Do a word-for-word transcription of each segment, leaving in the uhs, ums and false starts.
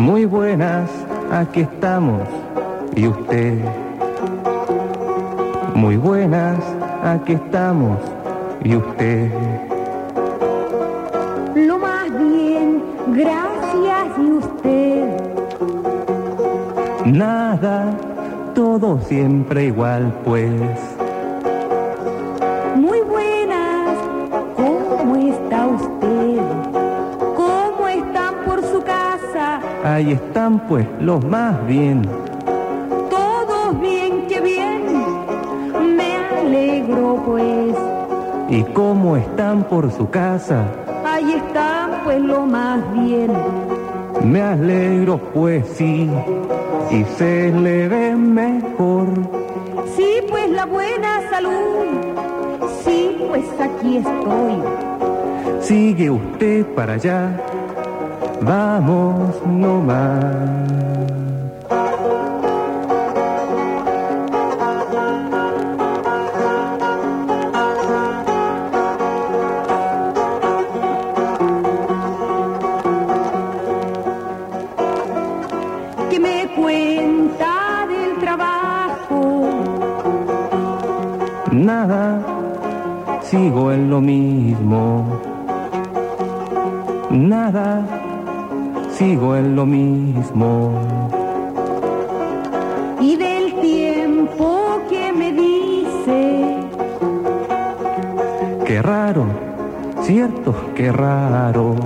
Muy buenas, aquí estamos. ¿Y usted? Muy buenas, aquí estamos. ¿Y usted? Lo más bien, gracias. ¿Y usted? Nada, todo siempre igual, pues. Muy buenas, ¿cómo está usted? ¿Cómo están por su casa? Ahí están pues los más bien. Todos bien, qué bien. Me alegro pues. ¿Y cómo están por su casa? Ahí están pues lo más bien. Me alegro pues sí. Y se le ve mejor. Sí, pues la buena salud. Sí, pues aquí estoy. Sigue usted para allá. Vamos nomás. ¿Qué me cuenta del trabajo? Nada, sigo en lo mismo. Nada, sigo en lo mismo. Y del tiempo que me dice. Qué raro, cierto, qué raro.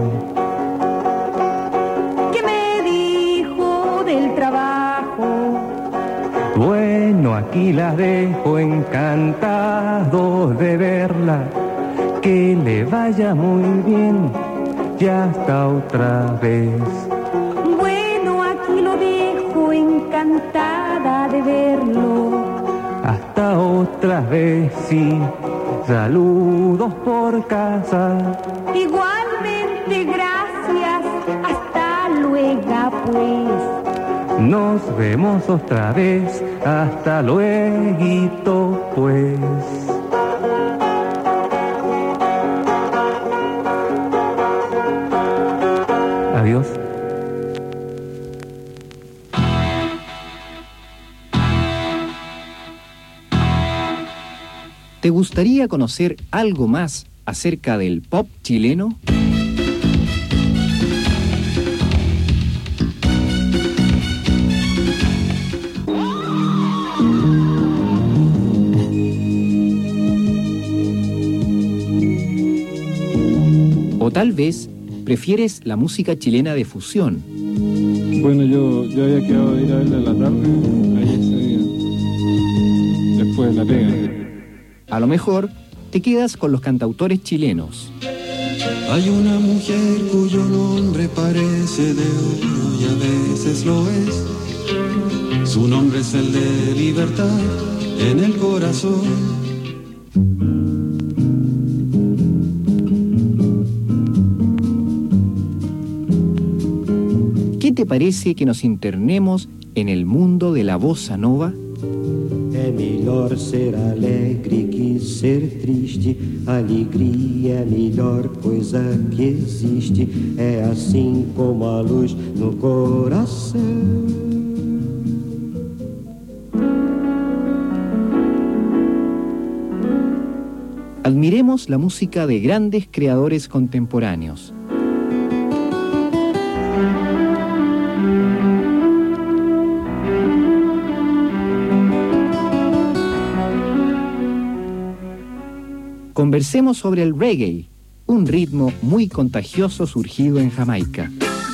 ¿Qué me dijo del trabajo? Bueno, aquí las dejo, encantado de verla. Que le vaya muy bien, ya hasta otra vez. Bueno, aquí lo dejo, encantada de verlo. Hasta otra vez, sí. Saludos por casa. Igualmente, gracias. Hasta luego, pues. Nos vemos otra vez. Hasta luego, pues. Adiós. ¿Te gustaría conocer algo más acerca del pop chileno? O tal vez prefieres la música chilena de fusión. Bueno, yo, yo había quedado de ir a verla en la tarde, ahí ese día, después de la pega. A lo mejor te quedas con los cantautores chilenos. Hay una mujer cuyo nombre parece de oro y a veces lo es. Su nombre es el de libertad en el corazón. ¿Qué te parece que nos internemos en el mundo de la bossa nova? É melhor ser alegre que ser triste. Alegria é a melhor coisa que existe. É assim como a luz no coração. Admiremos la música de grandes creadores contemporáneos. Conversemos sobre el reggae, un ritmo muy contagioso surgido en Jamaica.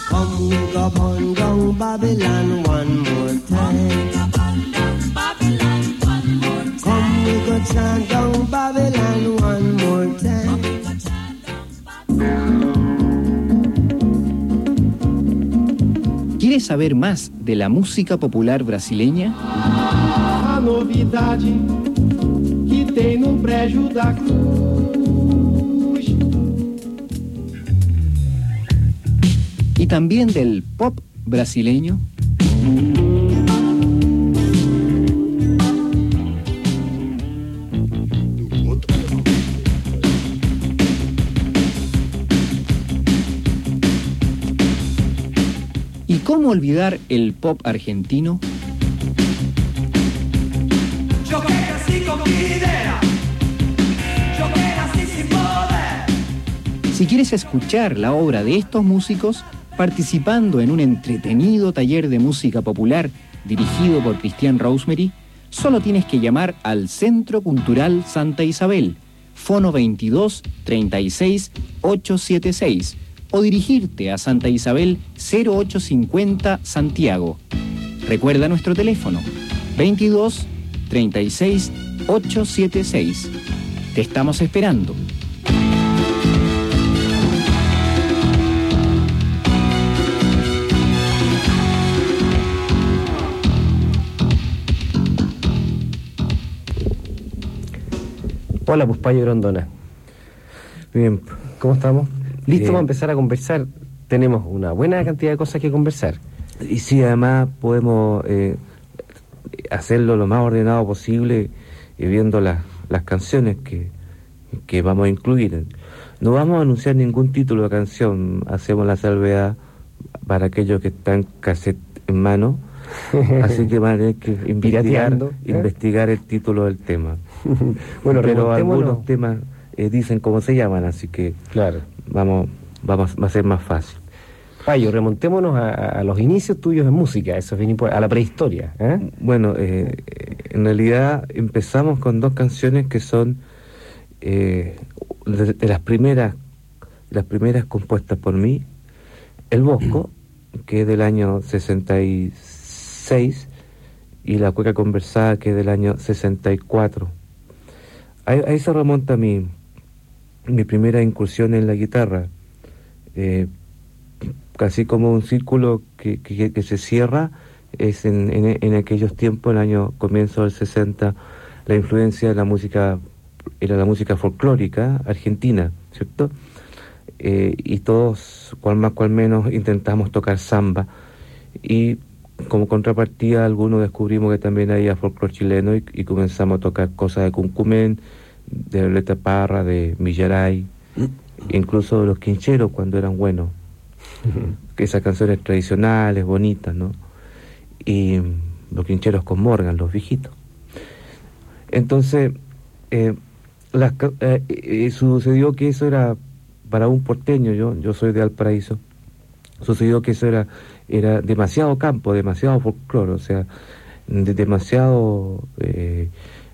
¿Quieres saber más de la música popular brasileña? A novidade que tem no prédio da Cruz. Y también del pop brasileño. ¿Cómo olvidar el pop argentino? Yo que nací con mi idea, yo que nací sin poder. Si quieres escuchar la obra de estos músicos, participando en un entretenido taller de música popular dirigido por Cristian Rosemary, solo tienes que llamar al Centro Cultural Santa Isabel, fono veintidós, treinta y seis, ochocientos setenta y seis, o dirigirte a Santa Isabel cero ocho cincuenta Santiago. Recuerda nuestro teléfono, veintidós, treinta y seis, ochocientos setenta y seis. Te estamos esperando. Hola, pues Payo Grondona. Bien, ¿Cómo estamos? ¿Listo Eh, para empezar a conversar? Tenemos una buena cantidad de cosas que conversar. y sí, además podemos eh, hacerlo lo más ordenado posible y viendo las, las canciones que, que vamos a incluir. No vamos a anunciar ningún título de canción, hacemos la salvedad para aquellos que están cassette en mano, así que van a tener que investigar, Pirateando, ¿eh? investigar el título del tema. Bueno, pero remontémonos. algunos temas eh, dicen cómo se llaman, así que Claro. vamos, vamos va a ser más fácil. Payo, remontémonos a, a los inicios tuyos en música, eso es bien importante, a la prehistoria, ¿eh? Bueno, eh, en realidad empezamos con dos canciones que son eh, de, de las primeras, las primeras compuestas por mí. El Bosco, que es del año sesenta y seis, y La Cueca Conversada, que es del año sesenta y cuatro. Ahí, ahí se remonta mi, mi primera incursión en la guitarra, eh, casi como un círculo que, que, que se cierra. Es en, en, en aquellos tiempos, el año comienzo del sesenta, la influencia de la música era la música folclórica argentina, ¿cierto? Eh, y todos, cual más cual menos, intentamos tocar samba, y como contrapartida algunos descubrimos que también había folclore chileno, y, y comenzamos a tocar cosas de Cuncumén, de Violeta Parra, de Millaray, incluso de los Quincheros cuando eran buenos. Que esas canciones tradicionales, bonitas, ¿no? Y los Quincheros con Morgan, los viejitos. Entonces, eh, las, eh, eh, sucedió que eso era para un porteño, yo yo soy de Valparaíso, sucedió que eso era, era demasiado campo, demasiado folclore, o sea, de, demasiado eh,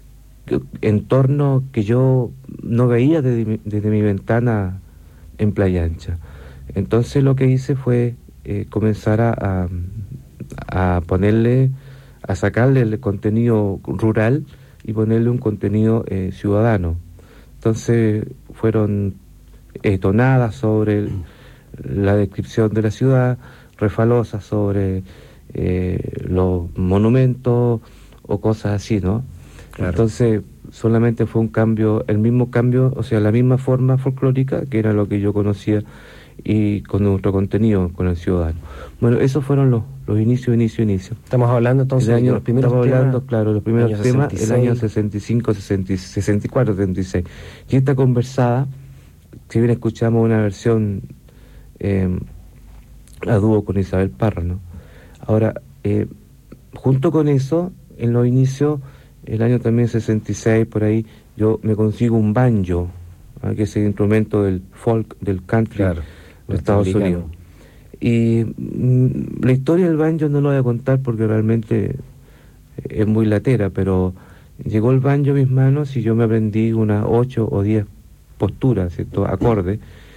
entorno que yo no veía desde mi, desde mi ventana en Playa Ancha. Entonces lo que hice fue eh, comenzar a, a, a ponerle, a sacarle el contenido rural y ponerle un contenido eh, ciudadano. Entonces fueron eh, tonadas sobre el, la descripción de la ciudad, refalosas sobre eh, los monumentos o cosas así, ¿no? Claro. Entonces solamente fue un cambio, el mismo cambio, o sea, la misma forma folclórica, que era lo que yo conocía, y con nuestro contenido, con el ciudadano. Bueno, esos fueron los, los inicios, inicios, inicios. Estamos hablando entonces el año, de los primeros estamos temas, hablando, claro, los primeros año temas, sesenta y seis. el año sesenta y cinco, sesenta, sesenta y cuatro, sesenta y seis. Y esta conversada, si bien escuchamos una versión eh, a dúo con Isabel Parra, ¿no? Ahora, eh, junto con eso, en los inicios, el año también sesenta y seis, por ahí, yo me consigo un banjo, ¿eh? Que es el instrumento del folk, del country, claro, de Estados Unidos. Y mm, la historia del banjo no lo voy a contar porque realmente es muy latera, pero llegó el banjo a mis manos y yo me aprendí unas ocho o diez posturas, ¿cierto? Acordes,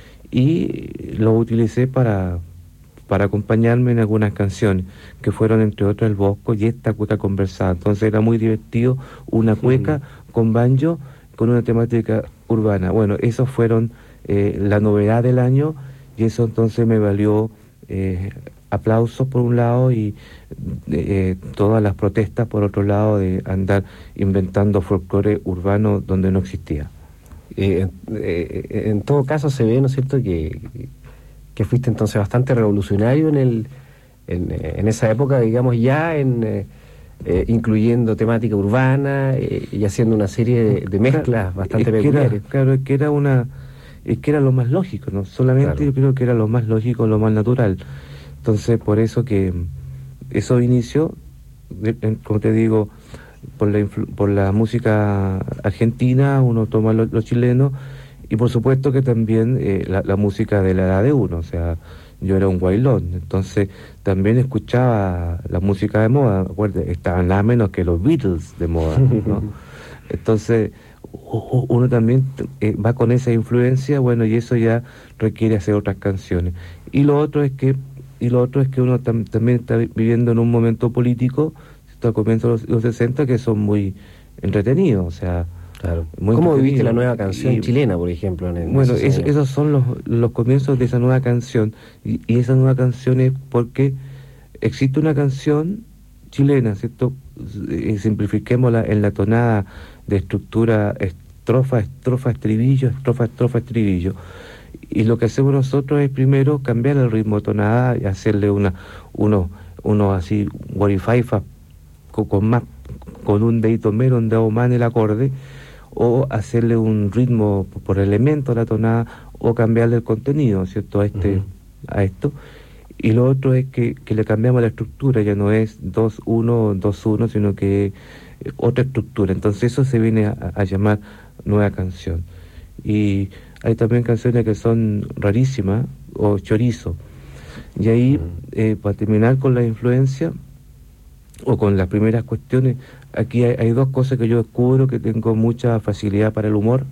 y lo utilicé para, para acompañarme en algunas canciones, que fueron entre otras El Bosco y esta Cueca Conversada. Entonces era muy divertido, una cueca mm. con banjo, con una temática urbana. Bueno, esos fueron eh, la novedad del año, y eso entonces me valió eh, aplausos por un lado y eh, todas las protestas por otro lado, de andar inventando folclore urbano donde no existía. Eh, eh, en todo caso se ve, ¿no es cierto?, que, que fuiste entonces bastante revolucionario en el en, en esa época, digamos, ya en eh, eh, incluyendo temática urbana eh, y haciendo una serie de, de mezclas claro, bastante es peculiares. Que era, claro, es que era una es que era lo más lógico, no solamente claro. Yo creo que era lo más lógico, lo más natural, Entonces, por eso que esos inicios, como te digo, por la, por la música argentina, uno toma lo, lo chileno, y por supuesto que también eh, la, la música de la edad de uno, o sea, yo era un guailón, entonces también escuchaba la música de moda, acuérdate, estaban nada menos que los Beatles de moda, ¿no? Entonces uno también eh, va con esa influencia, bueno, y eso ya requiere hacer otras canciones. Y lo otro es que y lo otro es que uno tam, también está viviendo en un momento político, a comienzos de los, los sesenta, que son muy entretenidos, o sea, claro. ¿Cómo viviste la nueva canción y, chilena, por ejemplo? En el, bueno, es, esos son los, los comienzos de esa nueva canción, y, y esa nueva canción es porque existe una canción chilena, ¿cierto? Eh, simplifiquémosla en la tonada de estructura estrofa, estrofa, estribillo, estrofa, estrofa, estribillo. Y lo que hacemos nosotros es primero cambiar el ritmo de tonada y hacerle una, uno, uno así, guarifaifa, con, con más, con un dedito menos, un dedo más en el acorde, o hacerle un ritmo por elemento a la tonada, o cambiarle el contenido, ¿cierto? A este, uh-huh. a esto. Y lo otro es que, que le cambiamos la estructura, ya no es dos uno, dos uno, sino que eh, otra estructura. Entonces eso se viene a, a llamar nueva canción. Y hay también canciones que son rarísimas, o chorizo. Y ahí, eh, para terminar con la influencia, o con las primeras cuestiones, aquí hay, hay dos cosas que yo descubro, que tengo mucha facilidad para el humor.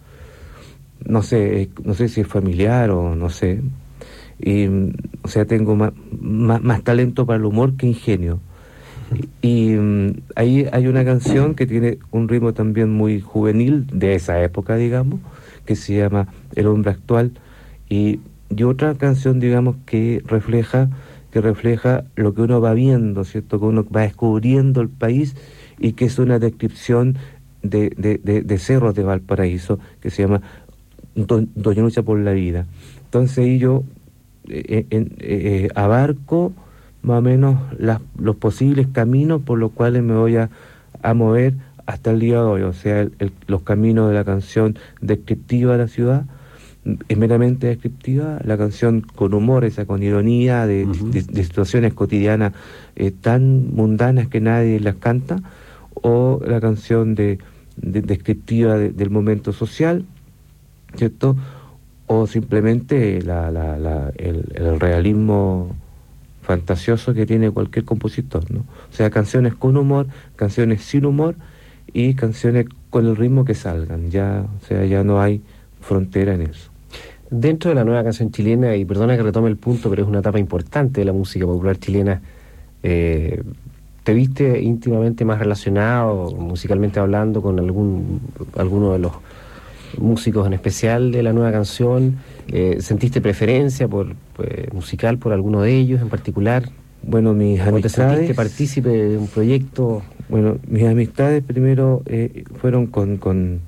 No sé, no sé si es familiar o no sé. Y, o sea, tengo más, más, más talento para el humor que ingenio. Y, y ahí hay una canción que tiene un ritmo también muy juvenil, de esa época, digamos, que se llama El hombre actual, y, y otra canción, digamos, que refleja que refleja lo que uno va viendo, ¿cierto? Que uno va descubriendo el país, y que es una descripción de, de, de, de cerros de Valparaíso, que se llama Do, Doña Lucha por la Vida. Entonces ahí yo eh, eh, eh, abarco más o menos las, los posibles caminos por los cuales me voy a, a mover hasta el día de hoy, o sea, el, el, los caminos de la canción descriptiva de la ciudad, es meramente descriptiva, la canción con humor, esa con ironía de, uh-huh. de, de situaciones cotidianas eh, tan mundanas que nadie las canta, o la canción de, de descriptiva de, del momento social, ¿cierto? O simplemente la, la, la, el, el realismo fantasioso que tiene cualquier compositor, ¿no? O sea, canciones con humor, canciones sin humor, y canciones con el ritmo que salgan, ya, o sea, ya no hay frontera en eso. Dentro de la nueva canción chilena, y perdona que retome el punto, pero es una etapa importante de la música popular chilena, eh, ¿te viste íntimamente más relacionado, musicalmente hablando, con algún alguno de los músicos en especial de la nueva canción? Eh, ¿Sentiste preferencia por pues, musical por alguno de ellos en particular? Bueno, mis amistades... ¿Te sentiste partícipe de un proyecto? Bueno, mis amistades primero eh, fueron con, con...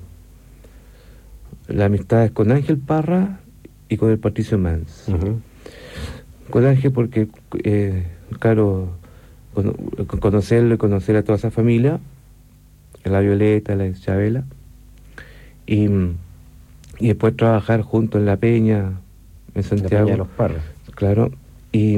Las amistades con Ángel Parra y con el Patricio Mans. Uh-huh. Con Ángel porque, eh, claro, con, con conocerlo y conocer a toda esa familia, a la Violeta, a la Chabela, y, y después trabajar juntos en La Peña, en Santiago. La Peña de los Parras. Claro, y...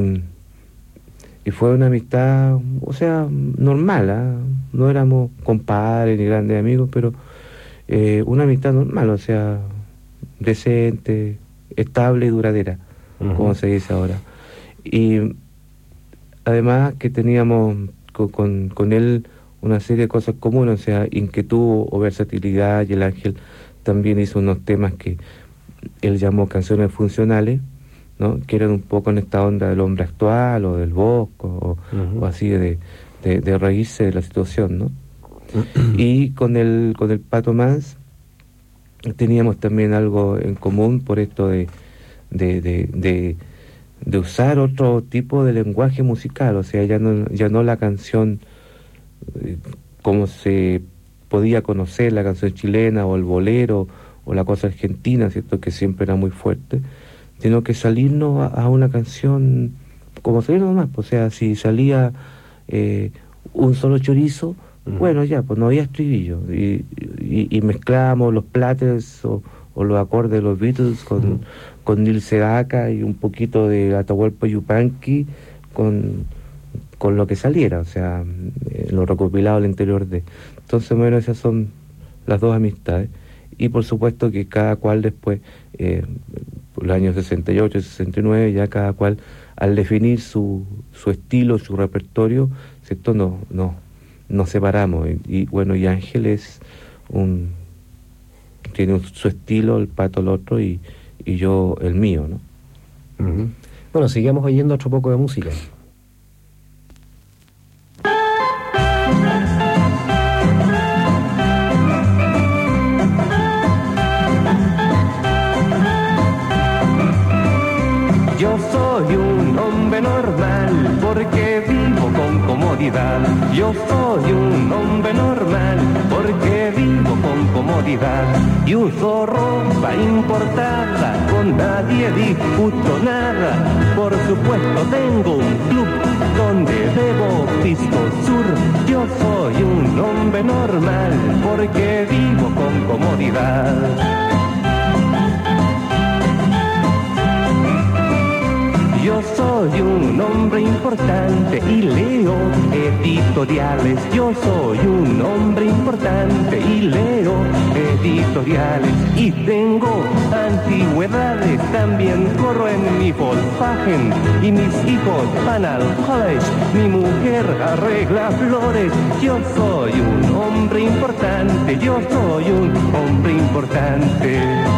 Y fue una amistad, o sea, normal, ¿eh? No éramos compadres ni grandes amigos, pero eh, una amistad normal, o sea, decente, estable y duradera, uh-huh. como se dice ahora. Y además que teníamos con, con, con él una serie de cosas comunes, o sea, inquietud o versatilidad, y el Ángel también hizo unos temas que él llamó canciones funcionales, ¿no? Que eran un poco en esta onda del hombre actual o del Bosco o, uh-huh. o así de, de, de reírse de la situación, ¿no? Uh-huh. Y con el con el Pato Mans teníamos también algo en común por esto de de, de, de de usar otro tipo de lenguaje musical, o sea, ya no ya no la canción eh, como se podía conocer la canción chilena o el bolero o la cosa argentina, ¿cierto? Que siempre era muy fuerte, sino que salirnos a, a una canción como salir nomás, o sea, si salía eh, un solo chorizo, uh-huh. bueno, ya, pues no había estribillo, y, y, y mezclábamos los plates o, o los acordes de los Beatles con, mm. con Neil Sedaka y un poquito de Atahualpa Yupanqui con, con lo que saliera, o sea, eh, lo recopilado al interior de. Entonces, bueno, esas son las dos amistades. Y por supuesto que cada cual después, eh, por los años sesenta y ocho, sesenta y nueve, ya cada cual al definir su, su estilo, su repertorio, ¿cierto? No, no, nos separamos. Y, y bueno, y Ángel es un, tiene un, su estilo, el Pato el otro y, y yo el mío, ¿no? Uh-huh. Bueno, sigamos oyendo otro poco de música. Yo soy un hombre normal porque vivo con comodidad. Yo soy un hombre normal porque vivo con comodidad. Y uso ropa importada, con nadie discuto nada. Por supuesto tengo un club donde bebo pisco sur. Yo soy un hombre normal porque vivo con comodidad. Yo soy un hombre importante y leo editoriales. Yo soy un hombre importante y leo editoriales. Y tengo antigüedades, también corro en mi Volkswagen. Y mis hijos van al college, mi mujer arregla flores. Yo soy un hombre importante, yo soy un hombre importante.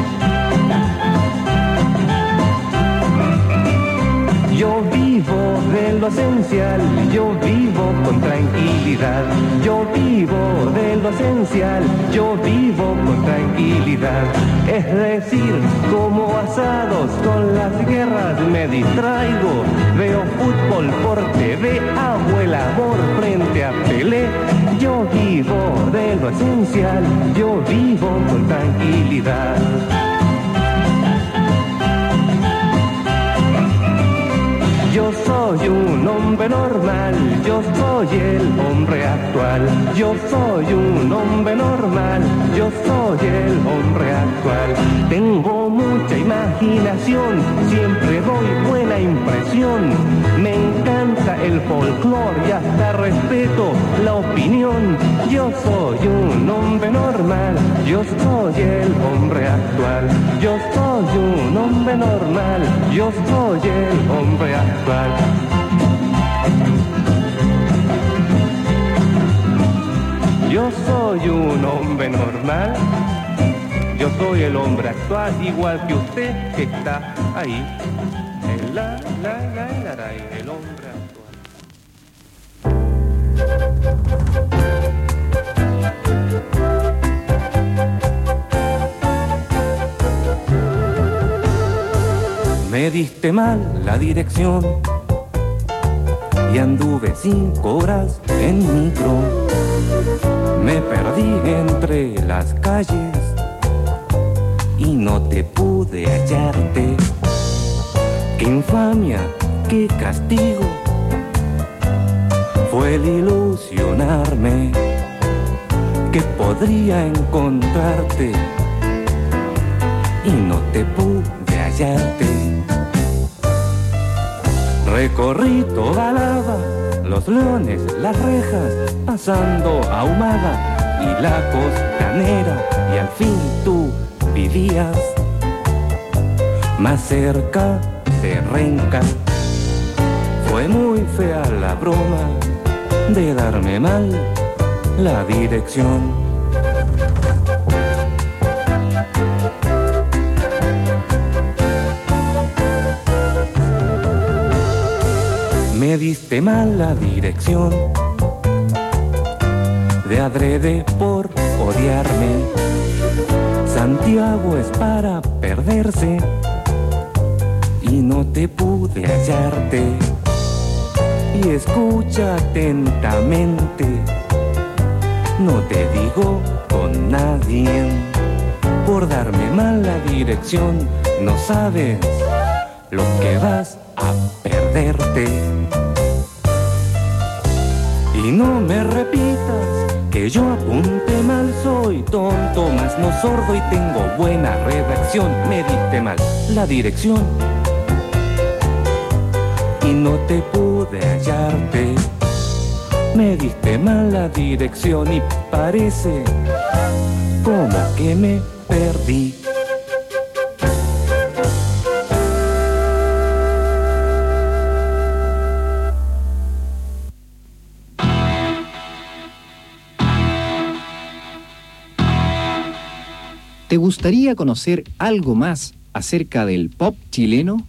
Yo vivo de lo esencial, yo vivo con tranquilidad. Yo vivo de lo esencial, yo vivo con tranquilidad. Es decir, como asados con las guerras me distraigo. Veo fútbol por T V, hago el amor frente a Pelé. Yo vivo de lo esencial, yo vivo con tranquilidad. Yo soy un hombre normal, yo soy el hombre actual. Yo soy un hombre normal, yo soy el hombre actual. Tengo mucha imaginación, siempre doy buena impresión. Me encanta el folclore y hasta respeto la opinión. Yo soy un hombre normal, yo soy el hombre actual. Yo soy un hombre normal, yo soy el hombre actual. Yo soy un hombre normal, yo soy el hombre actual, igual que usted que está ahí. El la, la, la, la, la, el hombre Me diste mal la dirección y anduve cinco horas en micro. Me perdí entre las calles y no te pude hallarte. Qué infamia, qué castigo fue el ilusionarme que podría encontrarte y no te pude hallarte. Recorrí toda Lava, los Leones, las Rejas, pasando Ahumada y la Costanera, y al fin tú vivías más cerca de Renca. Fue muy fea la broma de darme mal la dirección. Me diste mal la dirección, de adrede por odiarme. Santiago es para perderse y no te pude hallarte. Y escucha atentamente, no te digo con nadie. Por darme mal la dirección, no sabes lo que vas a perderte. Y no me repitas que que yo apunte mal, soy tonto, mas no sordo y tengo buena redacción. Me diste mal la dirección y no te pude hallarte. Me diste mal la dirección y parece como que me perdí. ¿Te gustaría conocer algo más acerca del pop chileno?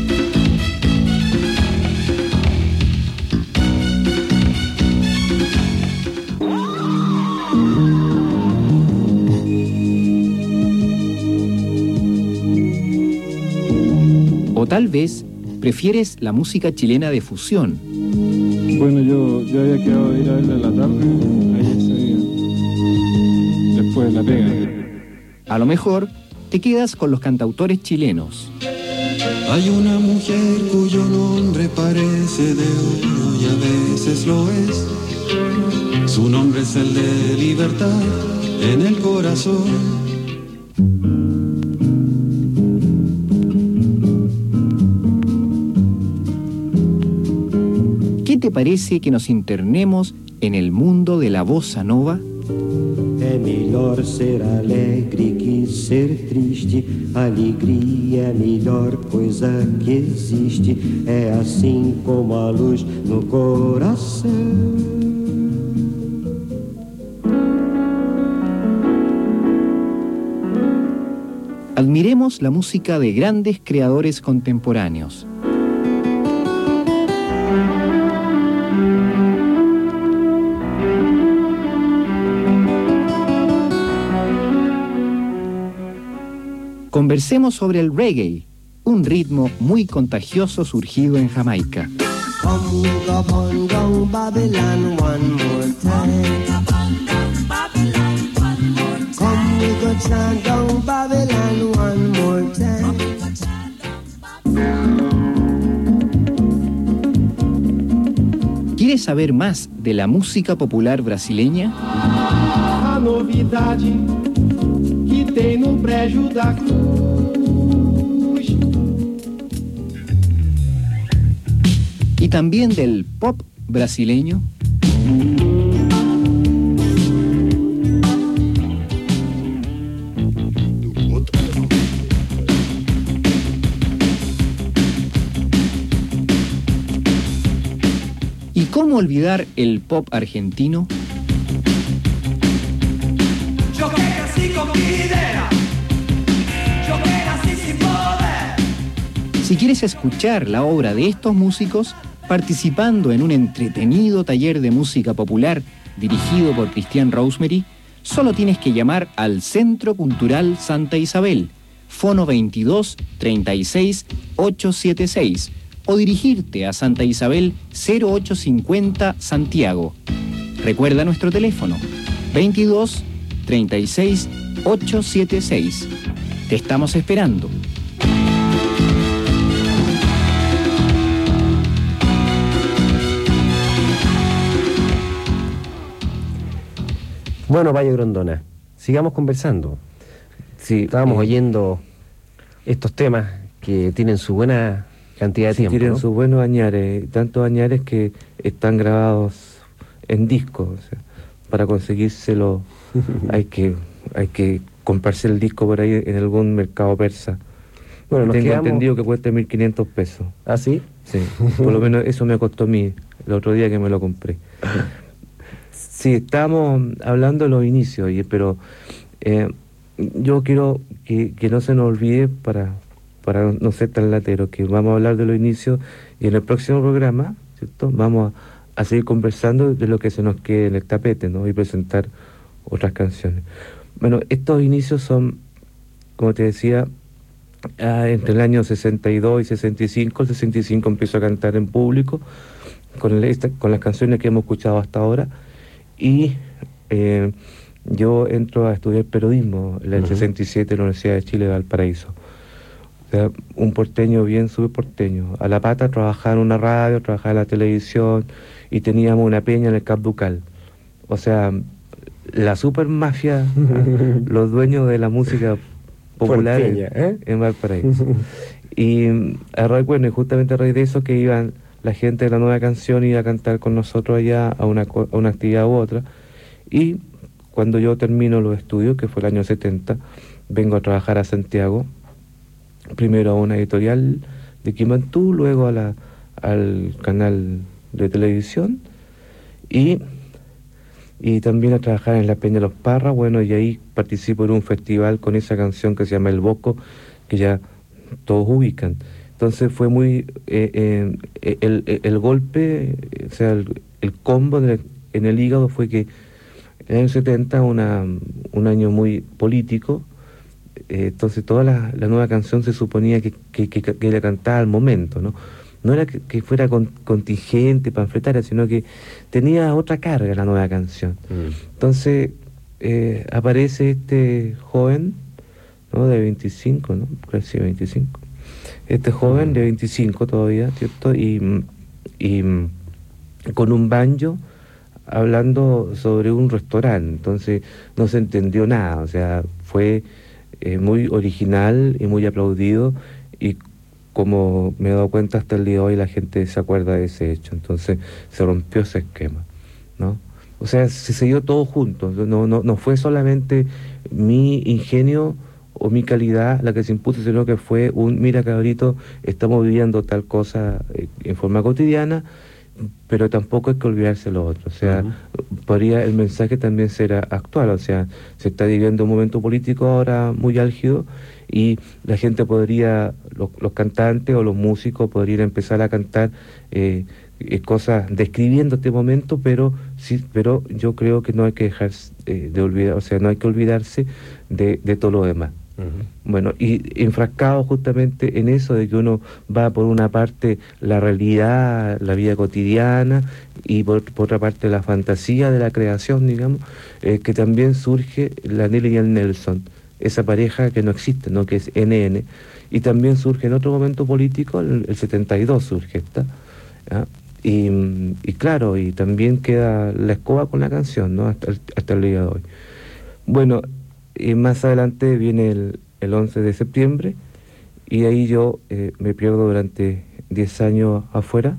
O tal vez prefieres la música chilena de fusión. Bueno, yo, yo había quedado de ir a verla en la tarde, ahí ese día, después de la pega. A lo mejor te quedas con los cantautores chilenos. Hay una mujer cuyo nombre parece de oro y a veces lo es. Su nombre es el de libertad en el corazón. ¿Qué te parece que nos internemos en el mundo de la bossa nova? É melhor ser alegre que ser triste. Alegria é a melhor coisa que existe. É assim como a luz no coração. Admiremos la música de grandes creadores contemporáneos. Conversemos sobre el reggae, un ritmo muy contagioso surgido en Jamaica. ¿Quieres saber más de la música popular brasileña? A novidade que tem no brejo da cruz. Y también del pop brasileño. ¿Y cómo olvidar el pop argentino? Yo que nací con mi idea, yo que nací sin poder. Si quieres escuchar la obra de estos músicos participando en un entretenido taller de música popular dirigido por Cristian Rosemary, solo tienes que llamar al Centro Cultural Santa Isabel, fono veintidós, treinta y seis, ochocientos setenta y seis, o dirigirte a Santa Isabel cero ocho cincuenta Santiago. Recuerda nuestro teléfono, veintidós, treinta y seis, ochocientos setenta y seis. Te estamos esperando. Bueno, Payo Grondona, sigamos conversando. Sí, Estábamos eh, oyendo estos temas que tienen su buena cantidad de sí, tiempo, tienen ¿no? sus buenos añares, tantos añares que están grabados en disco. O sea, para conseguírselo hay que hay que comprarse el disco por ahí en algún mercado persa. Bueno, nos Tengo quedamos... entendido que cuesta mil quinientos pesos. ¿Ah, sí? Sí, por lo menos eso me costó a mí el otro día que me lo compré. Sí, estamos hablando de los inicios, y- pero eh, yo quiero que, que no se nos olvide, para, para no ser tan latero, que vamos a hablar de los inicios y en el próximo programa, ¿cierto? Vamos a, a seguir conversando de lo que se nos quede en el tapete, ¿no? Y presentar otras canciones. Bueno, estos inicios son, como te decía, ah, entre el año sesenta y dos y sesenta y cinco. El sesenta y cinco empiezo a cantar en público con, el, esta- con las canciones que hemos escuchado hasta ahora. Y eh, yo entro a estudiar periodismo en el Ujú. sesenta y siete en la Universidad de Chile de Valparaíso. O sea, un porteño bien súper porteño. A la pata trabajaba en una radio, trabajaba en la televisión y teníamos una peña en el Cap Ducal. O sea, la super mafia, los dueños de la música popular en, ¿eh? en Valparaíso. Y a raíz, bueno, y justamente a raíz de eso que iban la gente de la nueva canción iba a cantar con nosotros allá a una, a una actividad u otra. Y cuando yo termino los estudios, que fue el año setenta, vengo a trabajar a Santiago, primero a una editorial de Quimantú, luego a la, al canal de televisión y, y también a trabajar en la Peña de los Parras. Bueno, y ahí participo en un festival con esa canción que se llama El Bosco, que ya todos ubican. Entonces fue muy eh, eh, el, el, el golpe, o sea, el, el combo en el, en el hígado fue que en el año setenta, una, un año muy político, eh, entonces toda la, la nueva canción se suponía que, que, que, que era cantada al momento, ¿no? No era que, que fuera con, contingente, panfletaria, sino que tenía otra carga la nueva canción. Mm. Entonces eh, aparece este joven, ¿no? De veinticinco, ¿no? Creo que sí, veinticinco. Este joven de veinticinco todavía, ¿cierto? Y, y con un banjo hablando sobre un restaurante. Entonces no se entendió nada, o sea, fue eh, muy original y muy aplaudido, y como me he dado cuenta hasta el día de hoy la gente se acuerda de ese hecho. Entonces se rompió ese esquema, ¿no? O sea, se siguió todo junto, no, no, no fue solamente mi ingenio o mi calidad la que se impuso, sino que fue un, mira cabrito, estamos viviendo tal cosa eh, en forma cotidiana, pero tampoco hay que olvidarse lo otro. O sea, uh-huh. podría el mensaje también ser actual, o sea, se está viviendo un momento político ahora muy álgido, y la gente podría, los, los cantantes o los músicos podrían empezar a cantar eh, eh, cosas describiendo este momento, pero sí, pero yo creo que no hay que dejar eh, de olvidar, o sea, no hay que olvidarse de, de todo lo demás. Uh-huh. Bueno, y enfrascado justamente en eso de que uno va por una parte la realidad, la vida cotidiana, y por, por otra parte la fantasía de la creación, digamos, eh, que también surge la Nelly y el Nelson, esa pareja que no existe, ¿no? Que es N N, y también surge en otro momento político, el, el setenta y dos surge esta, ¿ya? Y, y claro, y también queda la escoba con la canción, ¿no? Hasta el, hasta el día de hoy. Bueno, y más adelante viene el, el once de septiembre, y ahí yo eh, me pierdo durante diez años afuera,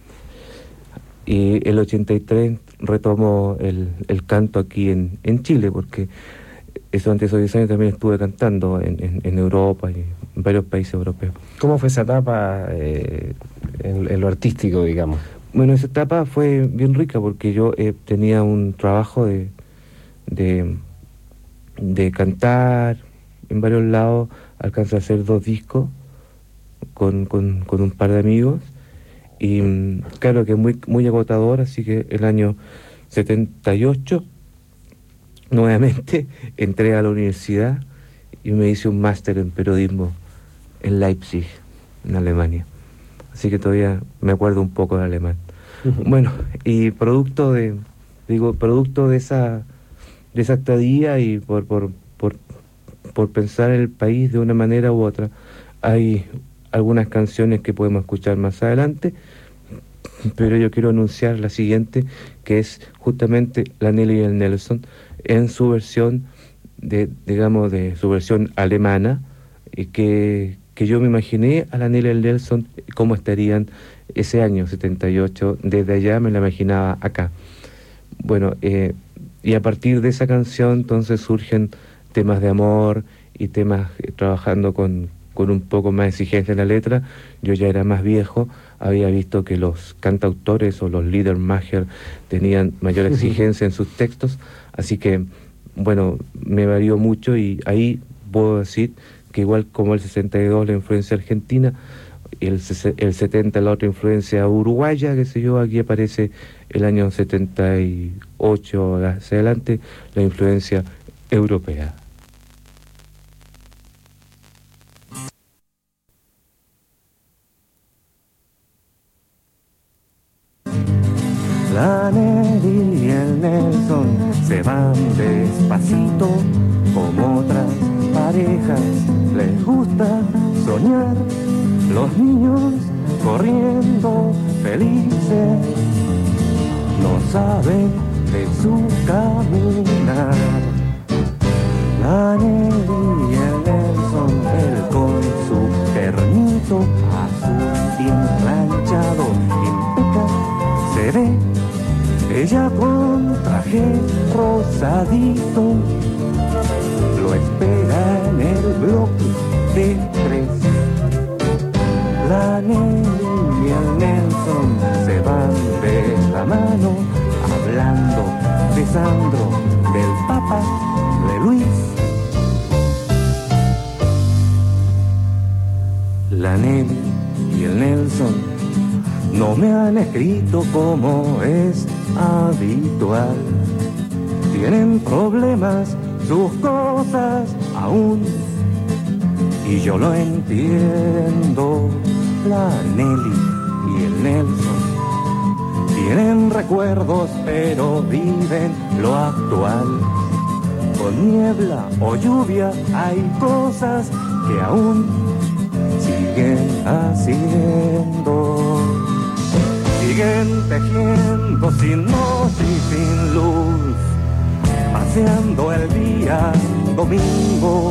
y el ochenta y tres retomo el, el canto aquí en, en Chile, porque eso, antes de esos diez años también estuve cantando en, en, en Europa y en varios países europeos. ¿Cómo fue esa etapa eh, en, en lo artístico, digamos? Bueno, esa etapa fue bien rica, porque yo eh, tenía un trabajo de... de de cantar en varios lados, alcancé a hacer dos discos con, con, con un par de amigos, y claro que muy, muy agotador, así que el año setenta y ocho nuevamente entré a la universidad y me hice un máster en periodismo en Leipzig, en Alemania, así que todavía me acuerdo un poco de alemán. Uh-huh. Bueno, y producto de, digo, producto de esa de esa estadía y por, por, por, por pensar en el país de una manera u otra, hay algunas canciones que podemos escuchar más adelante, pero yo quiero anunciar la siguiente, que es justamente la Nelly y el Nelson en su versión de, digamos, de su versión alemana, y que, que yo me imaginé a la Nelly y el Nelson cómo estarían ese año setenta y ocho, desde allá me la imaginaba acá. Bueno, eh, y a partir de esa canción entonces surgen temas de amor y temas eh, trabajando con, con un poco más de exigencia en la letra. Yo ya era más viejo, había visto que los cantautores o los Liedermacher tenían mayor exigencia en sus textos, así que, bueno, me varió mucho, y ahí puedo decir que igual como el sesenta y dos la influencia argentina, el, el setenta la otra influencia uruguaya, qué sé yo, aquí aparece el año setenta y ocho hacia adelante la influencia europea. La Nelly y el Nelson se van despacito, como otras parejas les gusta soñar. Los niños corriendo felices no saben de su caminar. La Nelly y el Nelson, él con su ternito azul bien planchado, impeca, se ve. Ella con traje rosadito lo espera en el bloque de tres. La Nelly y el Nelson se van de la mano, hablando de Sandro, del papá de Luis. La Nelly y el Nelson no me han escrito como es habitual. Tienen problemas, sus cosas aún, y yo lo entiendo. La Nelly y el Nelson tienen recuerdos, pero viven lo actual. Con niebla o lluvia hay cosas que aún siguen haciendo. Siguen tejiendo sin luz y sin luz, paseando el día domingo.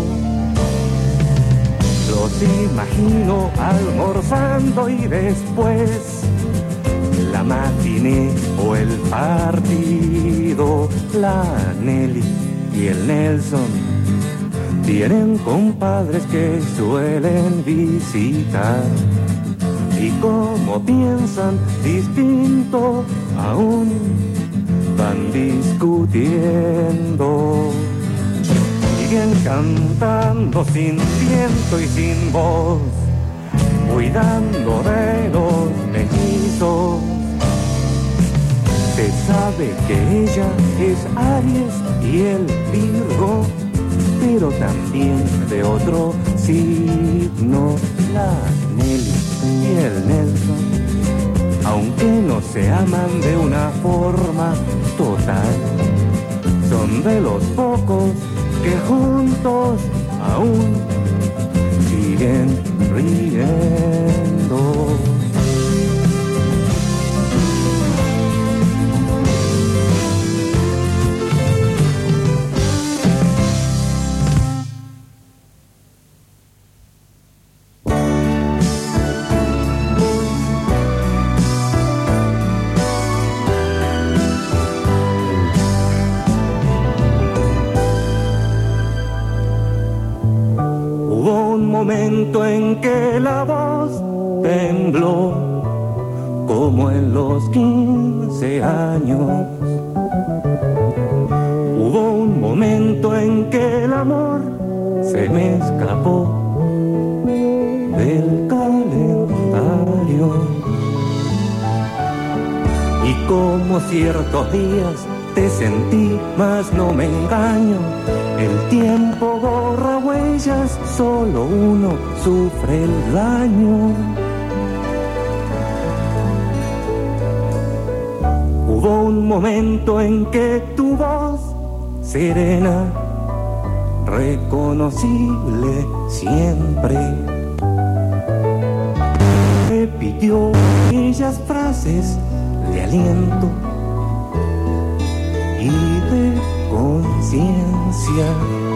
Los imagino almorzando y después la matiné o el partido. La Nelly y el Nelson tienen compadres que suelen visitar, y como piensan distinto aún van discutiendo. Siguen cantando sin viento y sin voz, cuidando de los mellizos. Se sabe que ella es Aries y el Virgo, pero también de otro signo. La Nelly y el Nelson, aunque no se aman de una forma total, son de los pocos que juntos aún siguen riendo. Momento en que la voz tembló como en los quince años. Hubo un momento en que el amor se me escapó del calendario, y como ciertos días te sentí, mas no me engaño. El tiempo borra huellas, solo uno sufre el daño. Hubo un momento en que tu voz serena, reconocible siempre, repitió aquellas frases de aliento y de conciencia,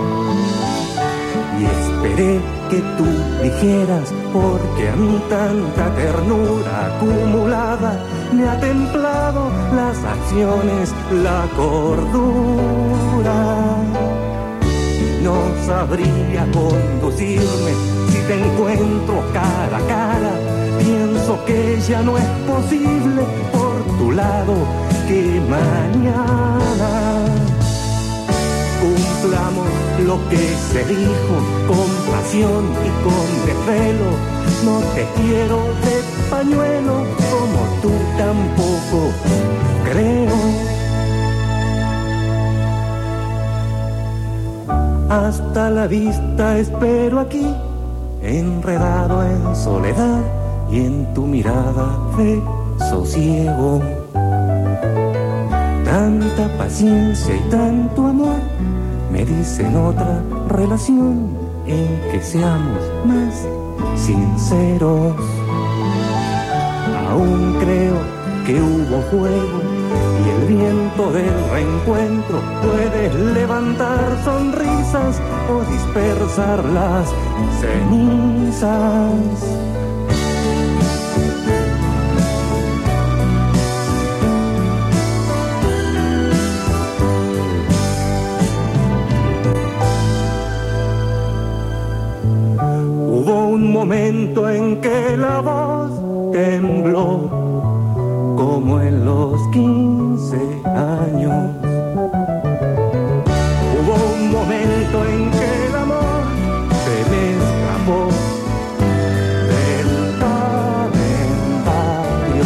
y esperé que tú dijeras, porque a mí tanta ternura acumulada me ha templado las acciones, la cordura. No sabría conducirme si te encuentro cara a cara. Pienso que ya no es posible por tu lado que mañana cumplamos lo que se dijo con pasión y con desvelo. No te quiero de pañuelo, como tú tampoco creo. Hasta la vista espero aquí, enredado en soledad, y en tu mirada fe sosiego. Tanta paciencia y tanto amor me dicen otra relación en que seamos más sinceros. Aún creo que hubo fuego y el viento del reencuentro, puedes levantar sonrisas o dispersar las cenizas. Hubo un momento en que la voz tembló, como en los quince años. Hubo un momento en que el amor se me escapó del calendario.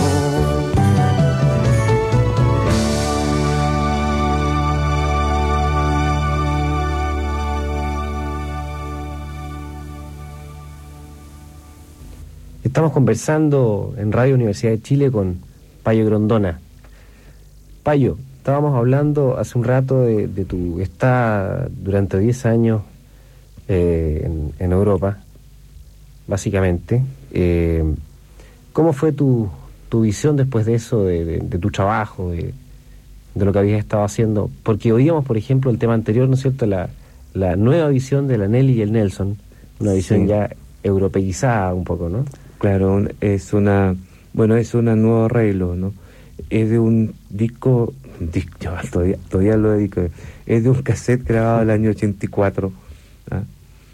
Estamos conversando en Radio Universidad de Chile con Payo Grondona. Payo, estábamos hablando hace un rato de, de tu estada durante diez años eh, en, en Europa, básicamente. Eh, ¿Cómo fue tu, tu visión después de eso, de, de, de tu trabajo, de, de lo que habías estado haciendo? Porque oíamos, por ejemplo, el tema anterior, ¿no es cierto?, la, la nueva visión de la Nelly y el Nelson, una visión sí. ya europeizada un poco, ¿no? Claro, es una, bueno, es un nuevo arreglo, ¿no? Es de un disco, disco yo todavía, todavía lo dedico, es de un cassette grabado en el año ochenta y cuatro, ¿ah?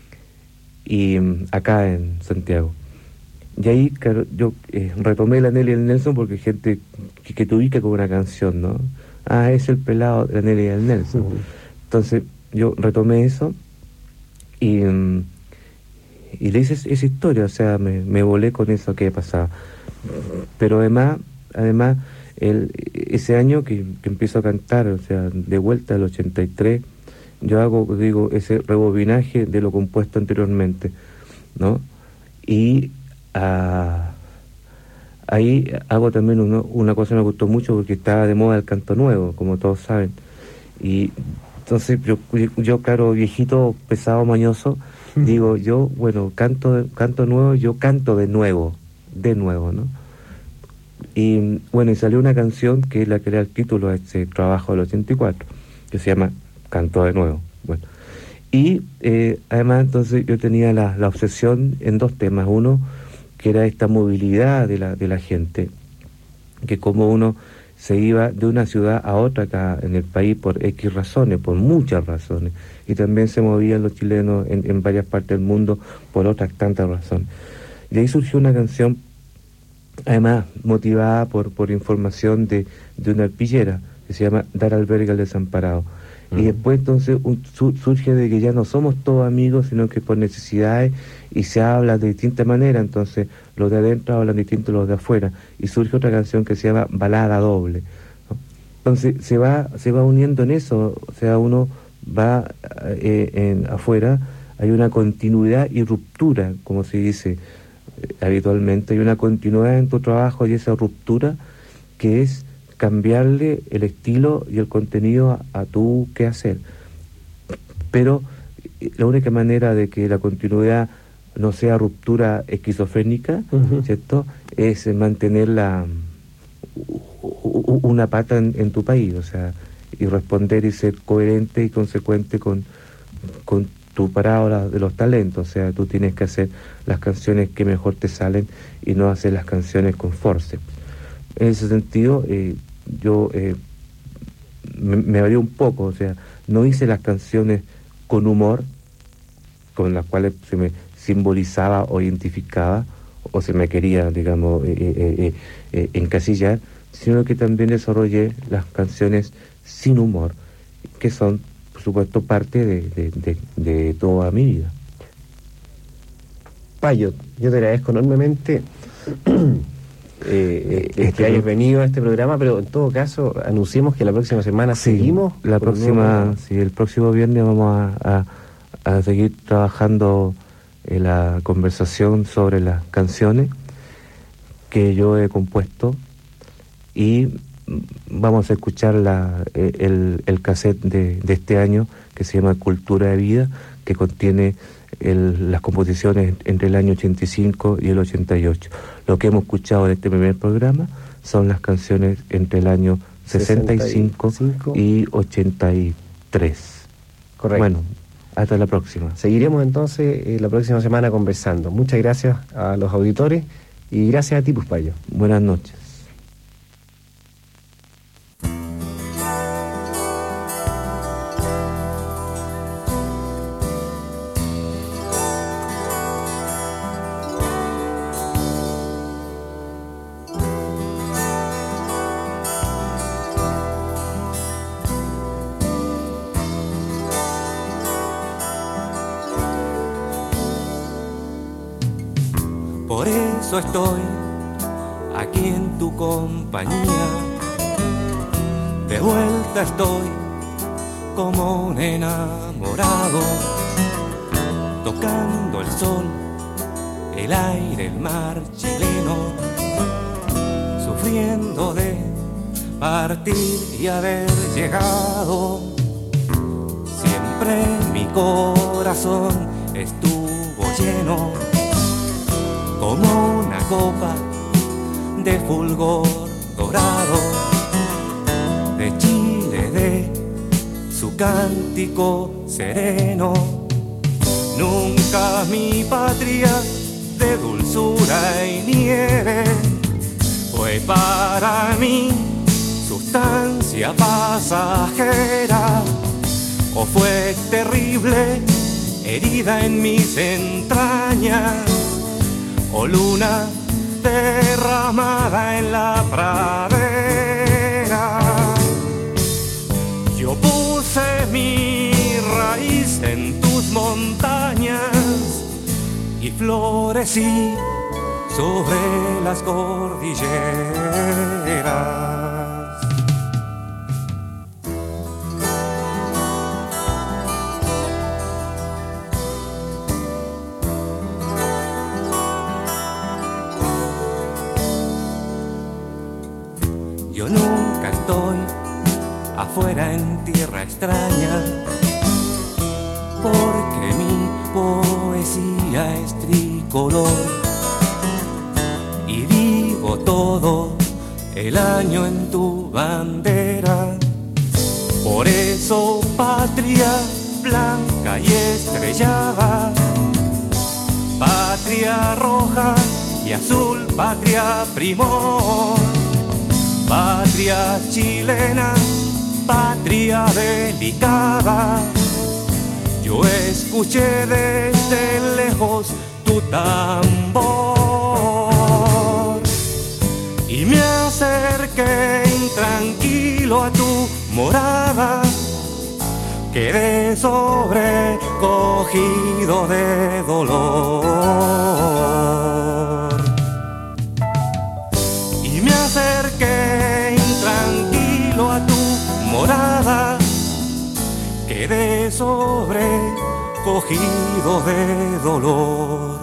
y um, acá en Santiago. Y ahí, claro, yo eh, retomé la Nelly y el Nelson porque hay gente que, que te ubica con una canción, ¿no? Ah, es el pelado de la Nelly y el Nelson. Uh-huh. Entonces, yo retomé eso y... Um, y le hice esa historia, o sea, me, me volé con eso que pasaba. Pero además, además el, ese año que, que empiezo a cantar, o sea, de vuelta al ochenta y tres, yo hago, digo, ese rebobinaje de lo compuesto anteriormente, ¿no? Y uh, ahí hago también uno, una cosa que me gustó mucho porque estaba de moda el canto nuevo, como todos saben. Y entonces yo, yo claro, viejito, pesado, mañoso, digo, yo, bueno, canto canto nuevo, yo canto de nuevo, de nuevo, ¿no? Y bueno, y salió una canción que es la que era el título de ese trabajo del ochenta y cuatro, que se llama Canto de Nuevo. Bueno, y eh, además entonces yo tenía la, la obsesión en dos temas. Uno, que era esta movilidad de la, de la gente, que como uno se iba de una ciudad a otra acá en el país por X razones, por muchas razones, y también se movían los chilenos en, en varias partes del mundo por otras tantas razones. Y ahí surgió una canción, además motivada por, por información de, de una arpillera, que se llama Dar albergue al desamparado. Uh-huh. Y después entonces un, su, surge de que ya no somos todos amigos, sino que por necesidades, y se habla de distinta manera, entonces los de adentro hablan distinto a los de afuera, y surge otra canción que se llama Balada Doble, ¿no? Entonces se va se va uniendo en eso, o sea, uno va eh, en afuera, hay una continuidad y ruptura, como se dice eh, habitualmente, hay una continuidad en tu trabajo y esa ruptura que es cambiarle el estilo y el contenido a, a tu quehacer. Pero eh, la única manera de que la continuidad no sea ruptura esquizofrénica, uh-huh. ¿cierto?, es mantener la, una pata en, en tu país, o sea, y responder y ser coherente y consecuente con, con tu parábola de los talentos. O sea, tú tienes que hacer las canciones que mejor te salen y no hacer las canciones con force. En ese sentido, eh, yo eh, me, me varié un poco, o sea, no hice las canciones con humor, con las cuales se me simbolizaba o identificaba, o se me quería, digamos, eh, eh, eh, eh, encasillar, sino que también desarrollé las canciones sin humor, que son, por supuesto, parte de, de, de, de toda mi vida. Payo, yo te agradezco enormemente eh, eh, que hayas venido a este programa, pero en todo caso, anunciemos que la próxima semana sí, seguimos. La próxima, sí, el próximo viernes vamos a, a, a seguir trabajando en la conversación sobre las canciones que yo he compuesto, y vamos a escuchar la, el, el cassette de, de este año que se llama Cultura de Vida, que contiene el, las composiciones entre el año ochenta y cinco y el ochenta y ocho. Lo que hemos escuchado en este primer programa son las canciones entre el año sesenta y cinco y ochenta y tres. Correcto. Bueno, hasta la próxima. Seguiremos entonces eh, la próxima semana conversando. Muchas gracias a los auditores y gracias a ti, Puspayo. Buenas noches. Por eso estoy aquí en tu compañía. De vuelta estoy como un enamorado, tocando el sol, el aire, el mar chileno, sufriendo de partir y haber llegado. Siempre mi corazón estuvo lleno como una copa de fulgor dorado, de Chile, de su cántico sereno. Nunca mi patria de dulzura y nieve fue para mí sustancia pasajera, o fue terrible herida en mis entrañas, o luna derramada en la pradera. Yo puse mi raíz en tus montañas y florecí sobre las cordilleras. Yo nunca estoy afuera en tierra extraña, porque mi poesía es tricolor y vivo todo el año en tu bandera. Por eso, patria blanca y estrellada, patria roja y azul, patria primor, patria chilena, patria delicada. Yo escuché desde lejos tu tambor y me acerqué intranquilo a tu morada. Quedé sobrecogido de dolor y me acerqué intranquilo a tu morada. Quedé sobrecogido de dolor.